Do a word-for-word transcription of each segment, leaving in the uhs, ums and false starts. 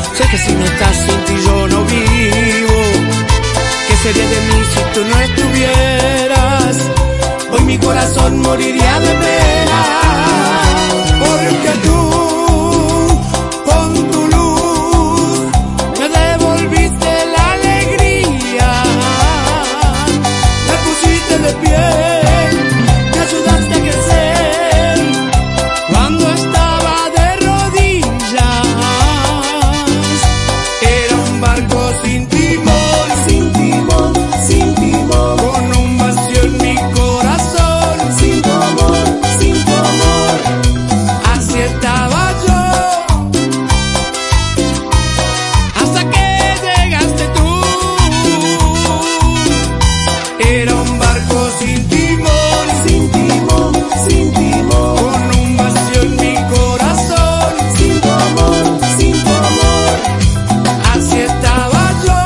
Sé que si no estás sin ti yo no vivo. ¿Qué sería de mí si tú no estuvieras? Hoy mi corazón moriría de pena, porque tú con tu luz me devolviste la alegría, me pusiste de pie, me ayudaste a crecer cuando estaba de rodillas. Era un barco sin timón, sin timón, sin timón, con un vacío en mi corazón, sin tu amor, sin tu amor. Así estaba yo, hasta que llegaste tú. Era un barco sin timón, sin timón, sin timón, con un vacío en mi corazón, sin tu amor, sin tu amor. Así estaba yo,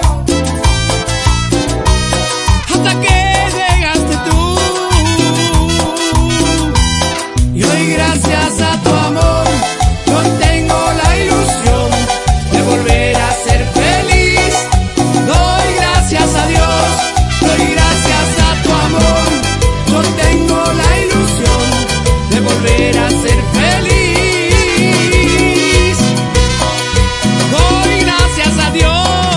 hasta que llegaste tú. Y hoy gracias a tu amor yo tengo la ilusión de volver a ser feliz. Doy gracias a Dios, doy gracias a tu amor. Yo tengo la ilusión de volver a ser feliz. Doy gracias a Dios.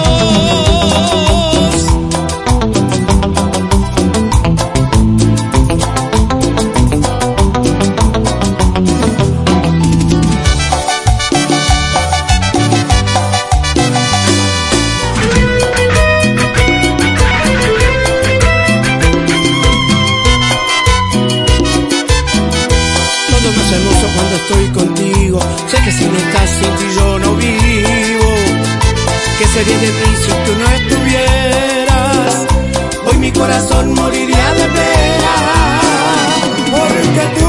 Todo más hermoso cuando estoy contigo. Sé que si no estás sin ti yo no vivo. ¿Qué sería de mí si tú no estuvieras? Hoy mi corazón moriría de pena, porque tú